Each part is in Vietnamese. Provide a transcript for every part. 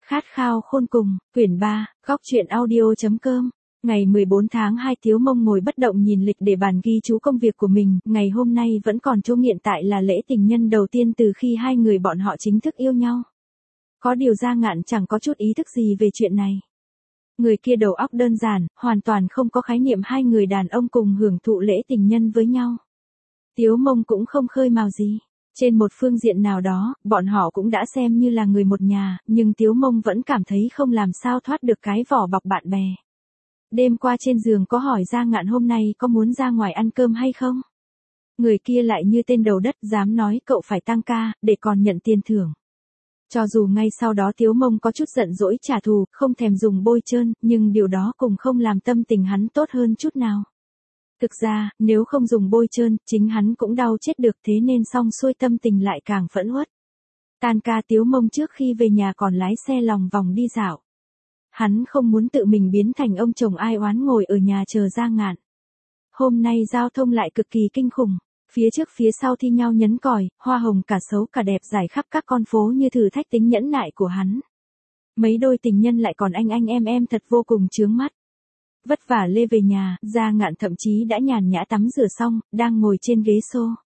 Khát khao khôn cùng, quyển 3, góc truyện audio.com. Ngày 14 tháng 2 Tiếu Mông ngồi bất động nhìn lịch để bàn ghi chú công việc của mình, ngày hôm nay vẫn còn chỗ nghiện tại là lễ tình nhân đầu tiên từ khi hai người bọn họ chính thức yêu nhau. Có điều Gia Ngạn chẳng có chút ý thức gì về chuyện này. Người kia đầu óc đơn giản, hoàn toàn không có khái niệm hai người đàn ông cùng hưởng thụ lễ tình nhân với nhau. Tiếu Mông cũng không khơi mào gì. Trên một phương diện nào đó, bọn họ cũng đã xem như là người một nhà, nhưng Tiếu Mông vẫn cảm thấy không làm sao thoát được cái vỏ bọc bạn bè. Đêm qua trên giường có hỏi Gia Ngạn hôm nay có muốn ra ngoài ăn cơm hay không? Người kia lại như tên đầu đất dám nói cậu phải tăng ca, để còn nhận tiền thưởng. Cho dù ngay sau đó Tiếu Mông có chút giận dỗi trả thù, không thèm dùng bôi trơn, nhưng điều đó cũng không làm tâm tình hắn tốt hơn chút nào. Thực ra, nếu không dùng bôi trơn, chính hắn cũng đau chết được, thế nên xong xuôi tâm tình lại càng phẫn uất. Tan ca Tiếu Mông trước khi về nhà còn lái xe lòng vòng đi dạo. Hắn không muốn tự mình biến thành ông chồng ai oán ngồi ở nhà chờ Gia Ngạn. Hôm nay giao thông lại cực kỳ kinh khủng. Phía trước phía sau thi nhau nhấn còi, hoa hồng cả xấu cả đẹp rải khắp các con phố như thử thách tính nhẫn nại của hắn. Mấy đôi tình nhân lại còn anh em thật vô cùng chướng mắt. Vất vả lê về nhà, Gia Ngạn thậm chí đã nhàn nhã tắm rửa xong, đang ngồi trên ghế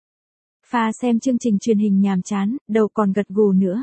sofa xem chương trình truyền hình nhàm chán, đầu còn gật gù nữa.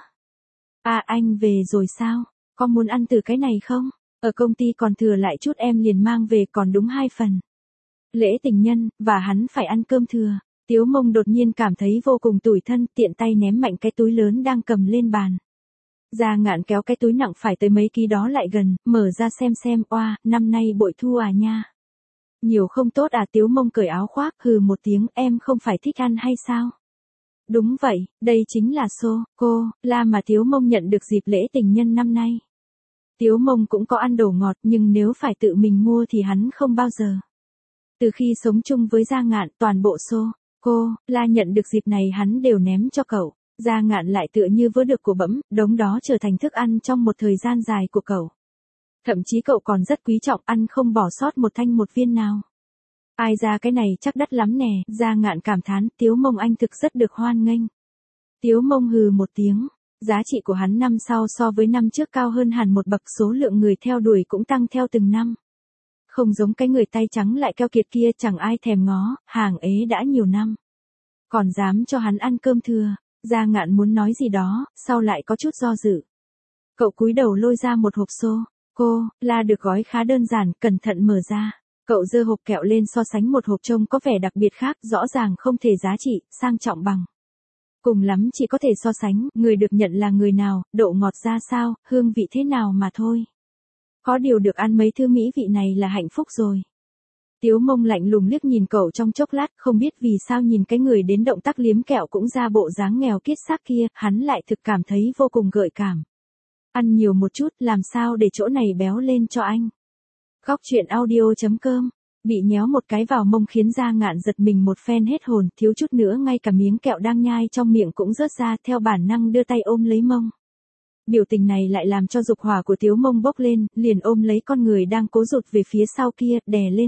À anh về rồi sao? Có muốn ăn từ cái này không? Ở công ty còn thừa lại chút em liền mang về còn đúng 2 phần. Lễ tình nhân, và hắn phải ăn cơm thừa. Tiếu Mông đột nhiên cảm thấy vô cùng tủi thân, tiện tay ném mạnh cái túi lớn đang cầm lên bàn. Gia Ngạn kéo cái túi nặng phải tới mấy ký đó lại gần, mở ra xem, oa, năm nay bội thu à nha. Nhiều không tốt à? Tiếu Mông cởi áo khoác, hừ một tiếng, em không phải thích ăn hay sao? Đúng vậy, đây chính là sô-cô-la mà Tiếu Mông nhận được dịp lễ tình nhân năm nay. Tiếu Mông cũng có ăn đồ ngọt nhưng nếu phải tự mình mua thì hắn không bao giờ. Từ khi sống chung với Gia Ngạn, toàn bộ sô-cô-la nhận được dịp này hắn đều ném cho cậu. Gia Ngạn lại tựa như vớ được của bẫm, đống đó trở thành thức ăn trong một thời gian dài của cậu. Thậm chí cậu còn rất quý trọng, ăn không bỏ sót một thanh một viên nào. Ai ra cái này chắc đắt lắm nè, Gia Ngạn cảm thán, Tiếu Mông anh thực rất được hoan nghênh. Tiếu Mông hừ một tiếng, giá trị của hắn năm sau so với năm trước cao hơn hẳn một bậc, số lượng người theo đuổi cũng tăng theo từng năm. Không giống cái người tay trắng lại keo kiệt kia, chẳng ai thèm ngó, hàng ế đã nhiều năm. Còn dám cho hắn ăn cơm thừa. Gia Ngạn muốn nói gì đó, sau lại có chút do dự. Cậu cúi đầu lôi ra một hộp sô-cô-la được gói khá đơn giản, cẩn thận mở ra. Cậu giơ hộp kẹo lên so sánh một hộp trông có vẻ đặc biệt khác, rõ ràng không thể giá trị, sang trọng bằng. Cùng lắm chỉ có thể so sánh, người được nhận là người nào, độ ngọt ra sao, hương vị thế nào mà thôi. Có điều được ăn mấy thứ mỹ vị này là hạnh phúc rồi. Tiếu Mông lạnh lùng liếc nhìn cậu trong chốc lát, không biết vì sao nhìn cái người đến động tác liếm kẹo cũng ra bộ dáng nghèo kiết xác kia, hắn lại thực cảm thấy vô cùng gợi cảm. Ăn nhiều một chút, làm sao để chỗ này béo lên cho anh. Góc truyện audio.com. Bị nhéo một cái vào mông khiến Gia Ngạn giật mình một phen hết hồn, thiếu chút nữa ngay cả miếng kẹo đang nhai trong miệng cũng rớt ra, theo bản năng đưa tay ôm lấy mông. Biểu tình này lại làm cho dục hỏa của Tiếu Mông bốc lên, liền ôm lấy con người đang cố rụt về phía sau kia, đè lên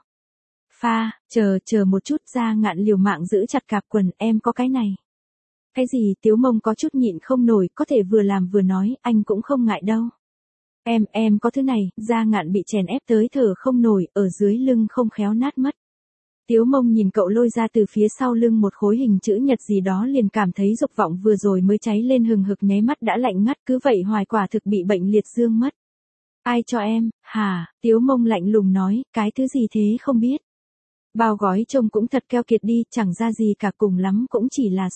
sofa, chờ một chút. Gia Ngạn liều mạng giữ chặt cạp quần, em có cái này. Cái gì? Tiếu Mông có chút nhịn không nổi, có thể vừa làm vừa nói, anh cũng không ngại đâu. Em có thứ này. Gia Ngạn bị chèn ép tới thở không nổi, ở dưới lưng không khéo nát mất. Tiếu Mông nhìn cậu lôi ra từ phía sau lưng một khối hình chữ nhật gì đó liền cảm thấy dục vọng vừa rồi mới cháy lên hừng hực nháy mắt đã lạnh ngắt, cứ vậy hoài quả thực bị bệnh liệt dương mất. Ai cho em, hả? Tiếu Mông lạnh lùng nói, cái thứ gì thế không biết. Bao gói trông cũng thật keo kiệt đi, chẳng ra gì cả, cùng lắm cũng chỉ là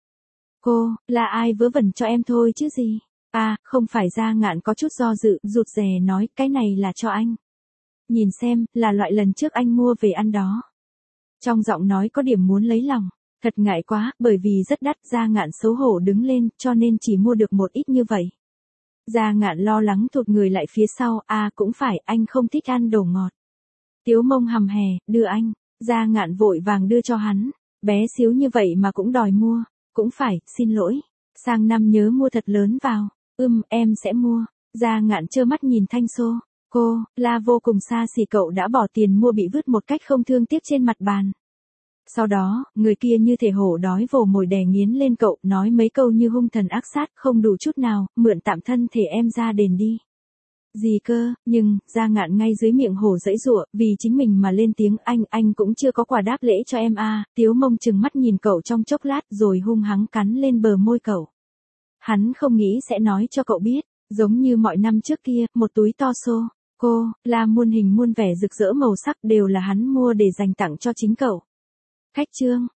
sô-cô-la ai vớ vẩn cho em thôi chứ gì. À, không phải. Gia Ngạn có chút do dự, rụt rè nói, cái này là cho anh. Nhìn xem, là loại lần trước anh mua về ăn đó. Trong giọng nói có điểm muốn lấy lòng. Thật ngại quá, bởi vì rất đắt. Gia Ngạn xấu hổ đứng lên, cho nên chỉ mua được một ít như vậy. Gia Ngạn lo lắng thụt người lại phía sau, à cũng phải, anh không thích ăn đồ ngọt. Tiếu Mông hầm hè, đưa anh. Gia Ngạn vội vàng đưa cho hắn. Bé xíu như vậy mà cũng đòi mua. Cũng phải, xin lỗi. Sang năm nhớ mua thật lớn vào. Em sẽ mua. Gia Ngạn trơ mắt nhìn thanh sô-cô-la vô cùng xa xỉ cậu đã bỏ tiền mua bị vứt một cách không thương tiếc trên mặt bàn. Sau đó, người kia như thể hổ đói vồ mồi đè nghiến lên cậu, nói mấy câu như hung thần ác sát, không đủ chút nào, mượn tạm thân thể em ra đền đi. Gì cơ, nhưng, Gia Ngạn ngay dưới miệng hổ giãy giụa, vì chính mình mà lên tiếng, anh cũng chưa có quà đáp lễ cho em à, Tiếu Mông trừng mắt nhìn cậu trong chốc lát rồi hung hăng cắn lên bờ môi cậu. Hắn không nghĩ sẽ nói cho cậu biết, giống như mọi năm trước kia, một túi to xô, cô, là muôn hình muôn vẻ rực rỡ màu sắc đều là hắn mua để dành tặng cho chính cậu. Khách trương.